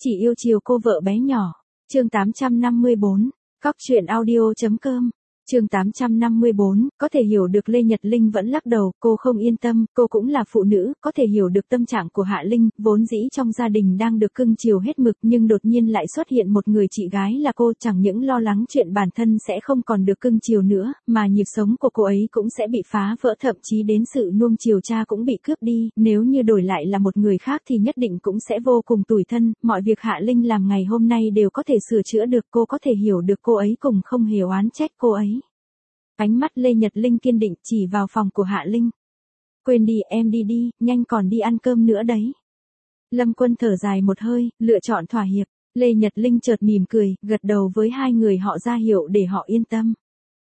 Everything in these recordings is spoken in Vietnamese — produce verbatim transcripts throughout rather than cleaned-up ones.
Chỉ yêu chiều cô vợ bé nhỏ. Chương tám trăm năm mươi bốn, Cóc truyện audio chấm com. Chương tám trăm năm mươi bốn, có thể hiểu được Lê Nhật Linh vẫn lắc đầu, cô không yên tâm, cô cũng là phụ nữ, có thể hiểu được tâm trạng của Hạ Linh, vốn dĩ trong gia đình đang được cưng chiều hết mực nhưng đột nhiên lại xuất hiện một người chị gái là cô, chẳng những lo lắng chuyện bản thân sẽ không còn được cưng chiều nữa, mà nhịp sống của cô ấy cũng sẽ bị phá vỡ, thậm chí đến sự nuông chiều cha cũng bị cướp đi, nếu như đổi lại là một người khác thì nhất định cũng sẽ vô cùng tủi thân, mọi việc Hạ Linh làm ngày hôm nay đều có thể sửa chữa được, cô có thể hiểu được cô ấy cùng không hề oán trách cô ấy. Ánh mắt Lê Nhật Linh kiên định chỉ vào phòng của Hạ Linh. Quên đi, em đi đi, nhanh còn đi ăn cơm nữa đấy. Lâm Quân thở dài một hơi, lựa chọn thỏa hiệp. Lê Nhật Linh chợt mỉm cười, gật đầu với hai người họ ra hiệu để họ yên tâm.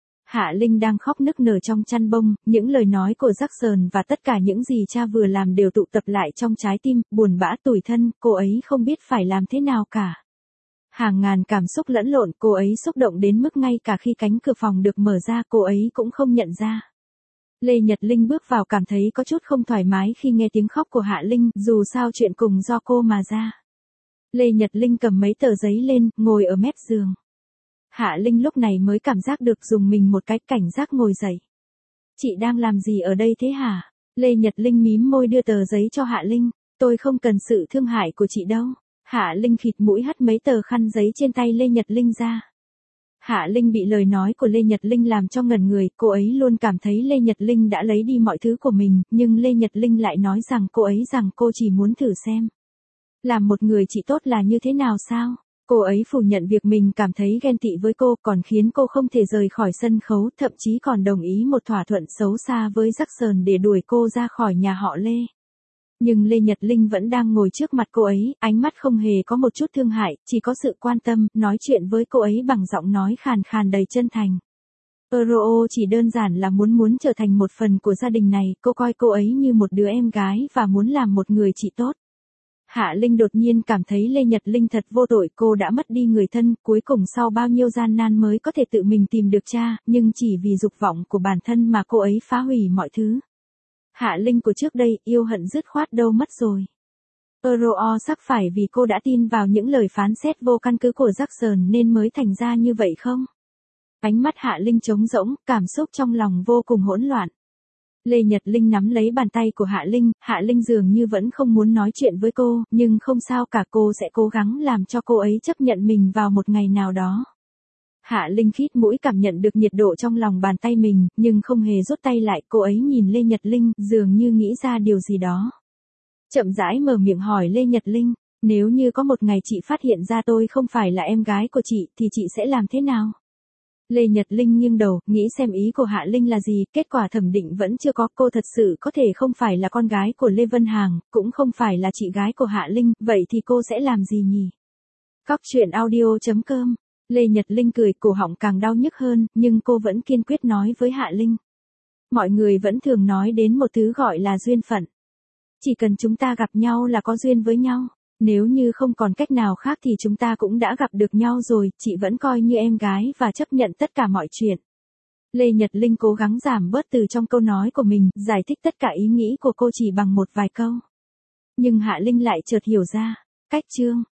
Hạ Linh đang khóc nức nở trong chăn bông, những lời nói của Jackson và tất cả những gì cha vừa làm đều tụ tập lại trong trái tim, buồn bã tủi thân, cô ấy không biết phải làm thế nào cả. Hàng ngàn cảm xúc lẫn lộn, cô ấy xúc động đến mức ngay cả khi cánh cửa phòng được mở ra cô ấy cũng không nhận ra. Lê Nhật Linh bước vào cảm thấy có chút không thoải mái khi nghe tiếng khóc của Hạ Linh, dù sao chuyện cùng do cô mà ra. Lê Nhật Linh cầm mấy tờ giấy lên, ngồi ở mép giường. Hạ Linh lúc này mới cảm giác được dùng mình một cái, cảnh giác ngồi dậy. Chị đang làm gì ở đây thế hả? Lê Nhật Linh mím môi đưa tờ giấy cho Hạ Linh. Tôi không cần sự thương hại của chị đâu. Hạ Linh khịt mũi hất mấy tờ khăn giấy trên tay Lê Nhật Linh ra. Hạ Linh bị lời nói của Lê Nhật Linh làm cho ngẩn người, cô ấy luôn cảm thấy Lê Nhật Linh đã lấy đi mọi thứ của mình, nhưng Lê Nhật Linh lại nói rằng cô ấy rằng cô chỉ muốn thử xem. Làm một người chị tốt là như thế nào sao? Cô ấy phủ nhận việc mình cảm thấy ghen tị với cô, còn khiến cô không thể rời khỏi sân khấu, thậm chí còn đồng ý một thỏa thuận xấu xa với Jackson để đuổi cô ra khỏi nhà họ Lê. Nhưng Lê Nhật Linh vẫn đang ngồi trước mặt cô ấy, ánh mắt không hề có một chút thương hại, chỉ có sự quan tâm, nói chuyện với cô ấy bằng giọng nói khàn khàn đầy chân thành. Euro chỉ đơn giản là muốn muốn trở thành một phần của gia đình này, cô coi cô ấy như một đứa em gái và muốn làm một người chị tốt. Hạ Linh đột nhiên cảm thấy Lê Nhật Linh thật vô tội, cô đã mất đi người thân, cuối cùng sau bao nhiêu gian nan mới có thể tự mình tìm được cha, nhưng chỉ vì dục vọng của bản thân mà cô ấy phá hủy mọi thứ. Hạ Linh của trước đây, yêu hận dứt khoát đâu mất rồi. Euro sắc phải vì cô đã tin vào những lời phán xét vô căn cứ của Jackson nên mới thành ra như vậy không? Ánh mắt Hạ Linh trống rỗng, cảm xúc trong lòng vô cùng hỗn loạn. Lê Nhật Linh nắm lấy bàn tay của Hạ Linh, Hạ Linh dường như vẫn không muốn nói chuyện với cô, nhưng không sao cả, cô sẽ cố gắng làm cho cô ấy chấp nhận mình vào một ngày nào đó. Hạ Linh khít mũi cảm nhận được nhiệt độ trong lòng bàn tay mình, nhưng không hề rút tay lại, cô ấy nhìn Lê Nhật Linh, dường như nghĩ ra điều gì đó. Chậm rãi mở miệng hỏi Lê Nhật Linh, nếu như có một ngày chị phát hiện ra tôi không phải là em gái của chị, thì chị sẽ làm thế nào? Lê Nhật Linh nghiêng đầu, nghĩ xem ý của Hạ Linh là gì, kết quả thẩm định vẫn chưa có, cô thật sự có thể không phải là con gái của Lê Vân Hàng, cũng không phải là chị gái của Hạ Linh, vậy thì cô sẽ làm gì nhỉ? Cóc truyện audio chấm com. Lê Nhật Linh cười, cổ họng càng đau nhức hơn, nhưng cô vẫn kiên quyết nói với Hạ Linh. Mọi người vẫn thường nói đến một thứ gọi là duyên phận. Chỉ cần chúng ta gặp nhau là có duyên với nhau. Nếu như không còn cách nào khác thì chúng ta cũng đã gặp được nhau rồi, chị vẫn coi như em gái và chấp nhận tất cả mọi chuyện. Lê Nhật Linh cố gắng giảm bớt từ trong câu nói của mình, giải thích tất cả ý nghĩ của cô chỉ bằng một vài câu. Nhưng Hạ Linh lại chợt hiểu ra. Cách chương.